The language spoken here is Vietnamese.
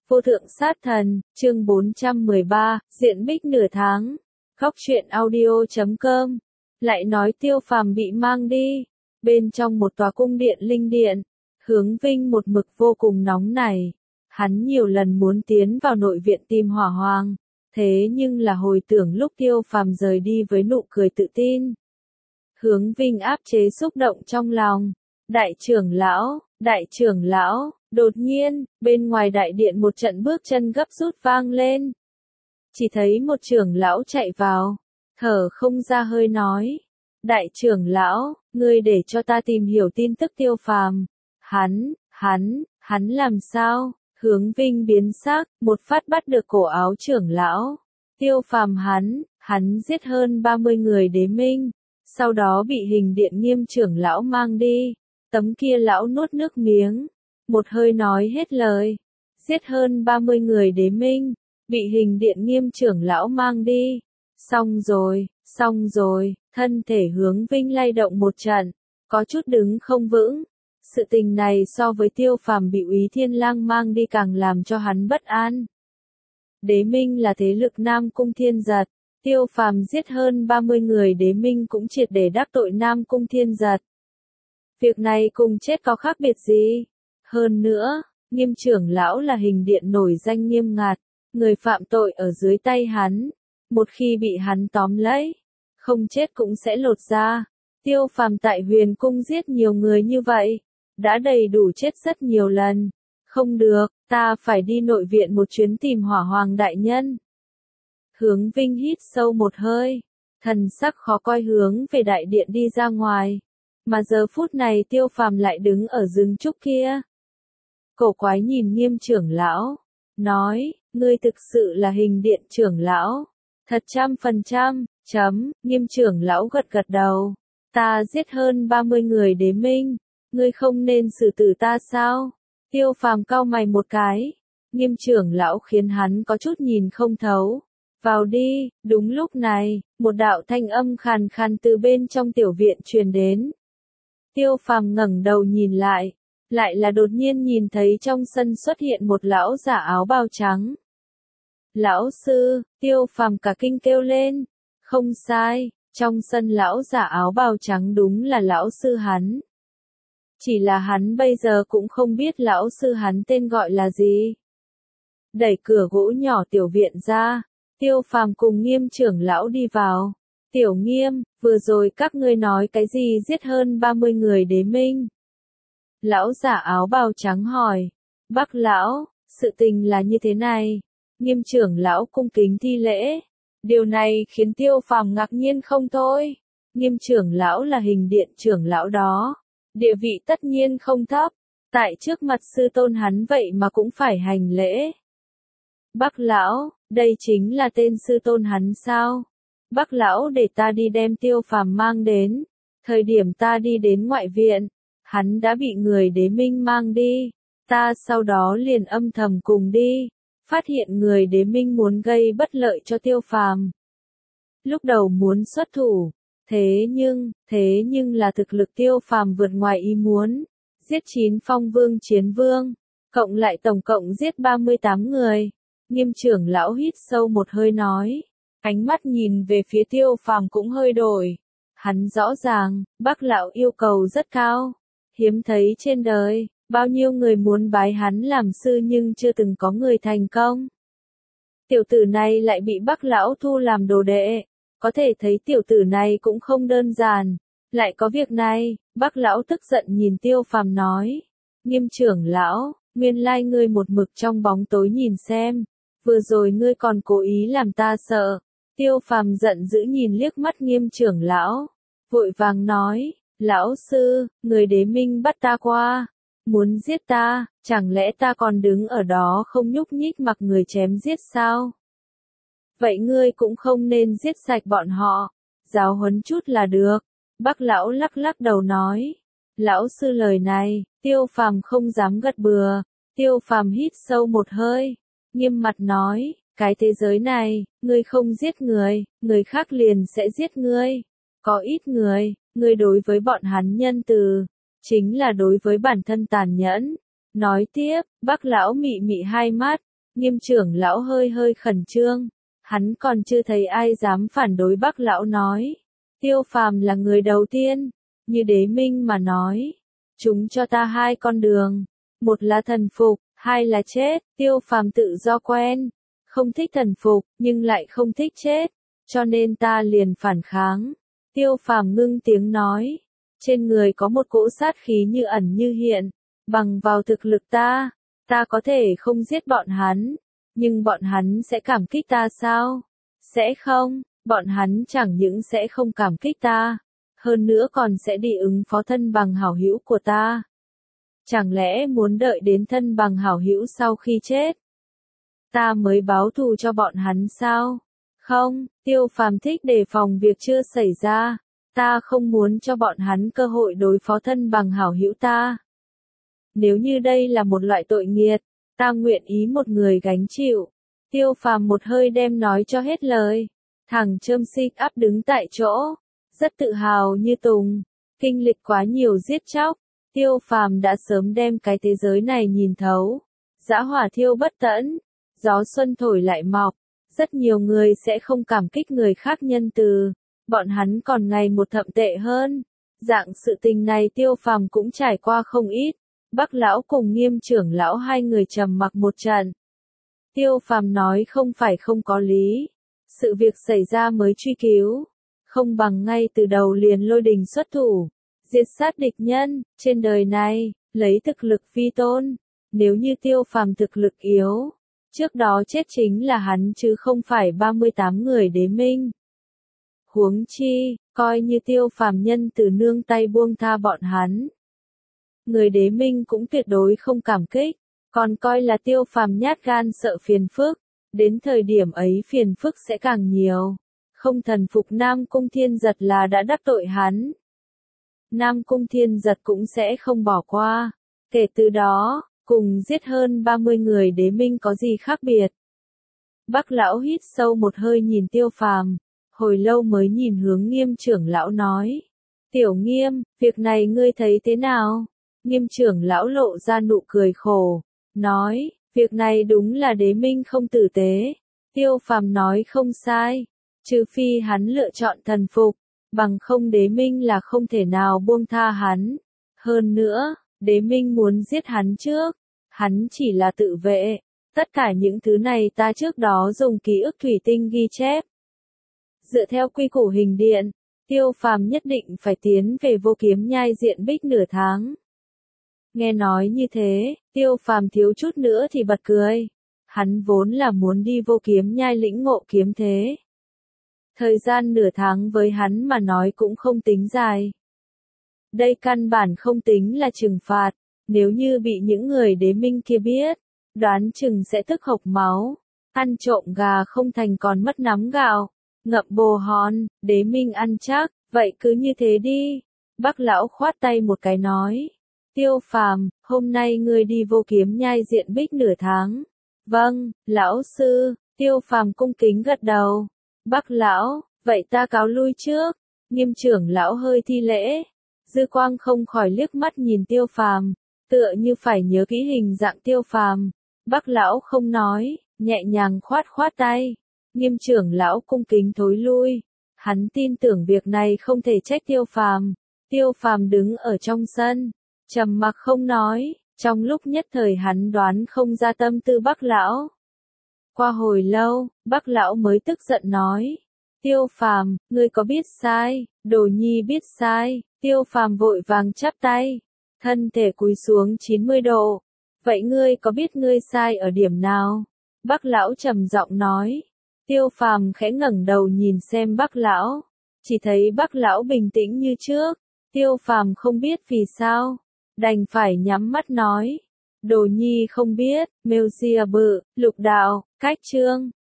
Vô thượng sát thần, chương 413, diện bích nửa tháng. Góc truyện audio.com. Lại nói Tiêu Phàm bị mang đi. Bên trong một tòa cung điện linh điện, Hướng Vinh một mực vô cùng nóng nảy. Hắn nhiều lần muốn tiến vào nội viện tìm Hỏa Hoàng. Thế nhưng là hồi tưởng lúc Tiêu Phàm rời đi với nụ cười tự tin. Hướng Vinh áp chế xúc động trong lòng. Đại trưởng lão, đột nhiên, bên ngoài đại điện một trận bước chân gấp rút vang lên. Chỉ thấy một trưởng lão chạy vào, thở không ra hơi nói. Đại trưởng lão, ngươi để cho ta tìm hiểu tin tức Tiêu Phàm. Hắn làm sao? Hướng Vinh biến sắc, một phát bắt được cổ áo trưởng lão. Tiêu Phàm hắn giết hơn 30 người đế minh, sau đó bị hình điện nghiêm trưởng lão mang đi. Tấm kia lão nuốt nước miếng, một hơi nói hết lời. Giết hơn 30 người đế minh, bị hình điện nghiêm trưởng lão mang đi. Xong rồi, thân thể Hướng Vinh lay động một trận, có chút đứng không vững. Sự tình này so với Tiêu Phàm bị Úy Thiên Lang mang đi càng làm cho hắn bất an. Đế minh là thế lực Nam Cung Thiên Giật, Tiêu Phàm giết hơn 30 người đế minh cũng triệt để đắc tội Nam Cung Thiên Giật. Việc này cùng chết có khác biệt gì? Hơn nữa, nghiêm trưởng lão là hình điện nổi danh nghiêm ngặt, người phạm tội ở dưới tay hắn. Một khi bị hắn tóm lấy, không chết cũng sẽ lột da. Tiêu Phàm tại Huyền Cung giết nhiều người như vậy, đã đầy đủ chết rất nhiều lần. Không được, ta phải đi nội viện một chuyến tìm Hỏa Hoàng đại nhân. Hướng Vinh hít sâu một hơi, thần sắc khó coi hướng về đại điện đi ra ngoài. Mà giờ phút này Tiêu Phàm lại đứng ở rừng trúc kia. Cổ quái nhìn nghiêm trưởng lão, nói, ngươi thực sự là hình điện trưởng lão. Thật 100%, nghiêm trưởng lão gật gật đầu. Ta giết hơn 30 người đế minh, ngươi không nên xử tử ta sao? Tiêu Phàm cau mày một cái, nghiêm trưởng lão khiến hắn có chút nhìn không thấu. Vào đi. Đúng lúc này, một đạo thanh âm khàn khàn từ bên trong tiểu viện truyền đến. Tiêu Phàm ngẩng đầu nhìn lại là đột nhiên nhìn thấy trong sân xuất hiện một lão giả áo bào trắng. Lão sư, Tiêu Phàm cả kinh kêu lên. Không sai, trong sân lão giả áo bào trắng đúng là lão sư hắn. Chỉ là hắn bây giờ cũng không biết lão sư hắn tên gọi là gì. Đẩy cửa gỗ nhỏ tiểu viện ra, Tiêu Phàm cùng nghiêm trưởng lão đi vào. Tiểu Nghiêm, vừa rồi các ngươi nói cái gì giết hơn 30 người đế minh? Lão giả áo bào trắng hỏi. Bác lão, sự tình là như thế này. Nghiêm trưởng lão cung kính thi lễ. Điều này khiến Tiêu Phàm ngạc nhiên không thôi. Nghiêm trưởng lão là hình điện trưởng lão đó. Địa vị tất nhiên không thấp. Tại trước mặt sư tôn hắn vậy mà cũng phải hành lễ. Bác lão, đây chính là tên sư tôn hắn sao? Bác lão để ta đi đem Tiêu Phàm mang đến. Thời điểm ta đi đến ngoại viện, hắn đã bị người đế minh mang đi. Ta sau đó liền âm thầm cùng đi. Phát hiện người đế minh muốn gây bất lợi cho Tiêu Phàm. Lúc đầu muốn xuất thủ. Thế nhưng là thực lực Tiêu Phàm vượt ngoài ý muốn. Giết 9 phong vương chiến vương. Cộng lại tổng cộng giết 38 người. Nghiêm trưởng lão hít sâu một hơi nói. Ánh mắt nhìn về phía Tiêu Phàm cũng hơi đổi. Hắn rõ ràng, bác lão yêu cầu rất cao. Hiếm thấy trên đời, bao nhiêu người muốn bái hắn làm sư nhưng chưa từng có người thành công. Tiểu tử này lại bị bác lão thu làm đồ đệ. Có thể thấy tiểu tử này cũng không đơn giản. Lại có việc này, bác lão tức giận nhìn Tiêu Phàm nói. Nghiêm trưởng lão, nguyên lai ngươi một mực trong bóng tối nhìn xem. Vừa rồi ngươi còn cố ý làm ta sợ. Tiêu Phàm giận dữ nhìn liếc mắt nghiêm trưởng lão. Vội vàng nói, lão sư, người đế minh bắt ta qua. Muốn giết ta, chẳng lẽ ta còn đứng ở đó không nhúc nhích mặc người chém giết sao? Vậy ngươi cũng không nên giết sạch bọn họ. Giáo huấn chút là được. Bác lão lắc lắc đầu nói. Lão sư lời này, Tiêu Phàm không dám gật bừa. Tiêu Phàm hít sâu một hơi. Nghiêm mặt nói, cái thế giới này, ngươi không giết người, người khác liền sẽ giết ngươi. Có ít người, ngươi đối với bọn hắn nhân từ, chính là đối với bản thân tàn nhẫn. Nói tiếp, bác lão mị mị hai mắt, Nghiêm trưởng lão hơi hơi khẩn trương, hắn còn chưa thấy ai dám phản đối Bác lão nói. Tiêu Phàm là người đầu tiên, như Đế Minh mà nói, chúng cho ta hai con đường, một là thần phục, hai là chết. Tiêu Phàm tự do quen, không thích thần phục, nhưng lại không thích chết, cho nên ta liền phản kháng. Tiêu Phàm ngưng tiếng nói, trên người có một cỗ sát khí như ẩn như hiện, bằng vào thực lực ta có thể không giết bọn hắn, nhưng bọn hắn sẽ cảm kích ta sao? Sẽ không, bọn hắn chẳng những sẽ không cảm kích ta, hơn nữa còn sẽ đi ứng phó thân bằng hảo hữu của ta. Chẳng lẽ muốn đợi đến thân bằng hảo hữu sau khi chết, ta mới báo thù cho bọn hắn sao? Không, Tiêu Phàm thích đề phòng việc chưa xảy ra, ta không muốn cho bọn hắn cơ hội đối phó thân bằng hảo hữu ta. Nếu như đây là một loại tội nghiệt, ta nguyện ý một người gánh chịu. Tiêu Phàm một hơi đem nói cho hết lời. Thằng Trâm Xích áp đứng tại chỗ, rất tự hào như Tùng, kinh lịch quá nhiều giết chóc. Tiêu Phàm đã sớm đem cái thế giới này nhìn thấu. Dã hỏa thiêu bất tận, gió xuân thổi lại mọc, rất nhiều người sẽ không cảm kích người khác nhân từ, bọn hắn còn ngày một thậm tệ hơn. Dạng sự tình này Tiêu Phàm cũng trải qua không ít. Bác lão cùng Nghiêm trưởng lão hai người trầm mặc một trận. Tiêu Phàm nói không phải không có lý, sự việc xảy ra mới truy cứu, không bằng ngay từ đầu liền lôi đình xuất thủ, diệt sát địch nhân. Trên đời này, lấy thực lực vi tôn, nếu như Tiêu Phàm thực lực yếu, trước đó chết chính là hắn chứ không phải 38 người Đế Minh. Huống chi, coi như Tiêu Phàm nhân từ nương tay buông tha bọn hắn, người Đế Minh cũng tuyệt đối không cảm kích, còn coi là Tiêu Phàm nhát gan sợ phiền phức, đến thời điểm ấy phiền phức sẽ càng nhiều. Không thần phục Nam Cung Thiên Giật là đã đắc tội hắn. Nam Cung Thiên Giật cũng sẽ không bỏ qua. Kể từ đó, cùng giết hơn 30 người Đế Minh có gì khác biệt. Bác lão hít sâu một hơi nhìn Tiêu Phàm, hồi lâu mới nhìn hướng Nghiêm trưởng lão nói. Tiểu Nghiêm, việc này ngươi thấy thế nào? Nghiêm trưởng lão lộ ra nụ cười khổ, nói, việc này đúng là Đế Minh không tử tế. Tiêu Phàm nói không sai, trừ phi hắn lựa chọn thần phục, bằng không Đế Minh là không thể nào buông tha hắn. Hơn nữa, Đế Minh muốn giết hắn trước, hắn chỉ là tự vệ. Tất cả những thứ này ta trước đó dùng ký ức thủy tinh ghi chép. Dựa theo quy củ hình điện, Tiêu Phàm nhất định phải tiến về Vô Kiếm Nhai diện bích nửa tháng. Nghe nói như thế, Tiêu Phàm thiếu chút nữa thì bật cười. Hắn vốn là muốn đi Vô Kiếm Nhai lĩnh ngộ kiếm thế. Thời gian nửa tháng với hắn mà nói cũng không tính dài. Đây căn bản không tính là trừng phạt, nếu như bị những người Đế Minh kia biết, đoán chừng sẽ tức hộc máu. Ăn trộm gà không thành còn mất nắm gạo, ngậm bồ hòn, Đế Minh ăn chắc, vậy cứ như thế đi. Bác lão khoát tay một cái nói. Tiêu Phàm, hôm nay ngươi đi Vô Kiếm Nhai diện bích nửa tháng. Vâng, lão sư. Tiêu Phàm cung kính gật đầu. Bác lão, vậy ta cáo lui trước. Nghiêm trưởng lão hơi thi lễ. Dư Quang không khỏi liếc mắt nhìn Tiêu Phàm, tựa như phải nhớ kỹ hình dạng Tiêu Phàm. Bác lão không nói, nhẹ nhàng khoát khoát tay. Nghiêm trưởng lão cung kính thối lui. Hắn tin tưởng việc này không thể trách Tiêu Phàm. Tiêu Phàm đứng ở trong sân, trầm mặc không nói, trong lúc nhất thời hắn đoán không ra tâm tư Bác lão. Qua hồi lâu, Bác lão mới tức giận nói. Tiêu Phàm, ngươi có biết sai? Đồ nhi biết sai. Tiêu Phàm vội vàng chắp tay, thân thể cúi xuống 90 độ. Vậy ngươi có biết ngươi sai ở điểm nào? Bác lão trầm giọng nói. Tiêu Phàm khẽ ngẩng đầu nhìn xem Bác lão, chỉ thấy Bác lão bình tĩnh như trước. Tiêu Phàm không biết vì sao, đành phải nhắm mắt nói. Đồ nhi không biết. Mêu Xia Bự, Lục Đạo, Cách Chương.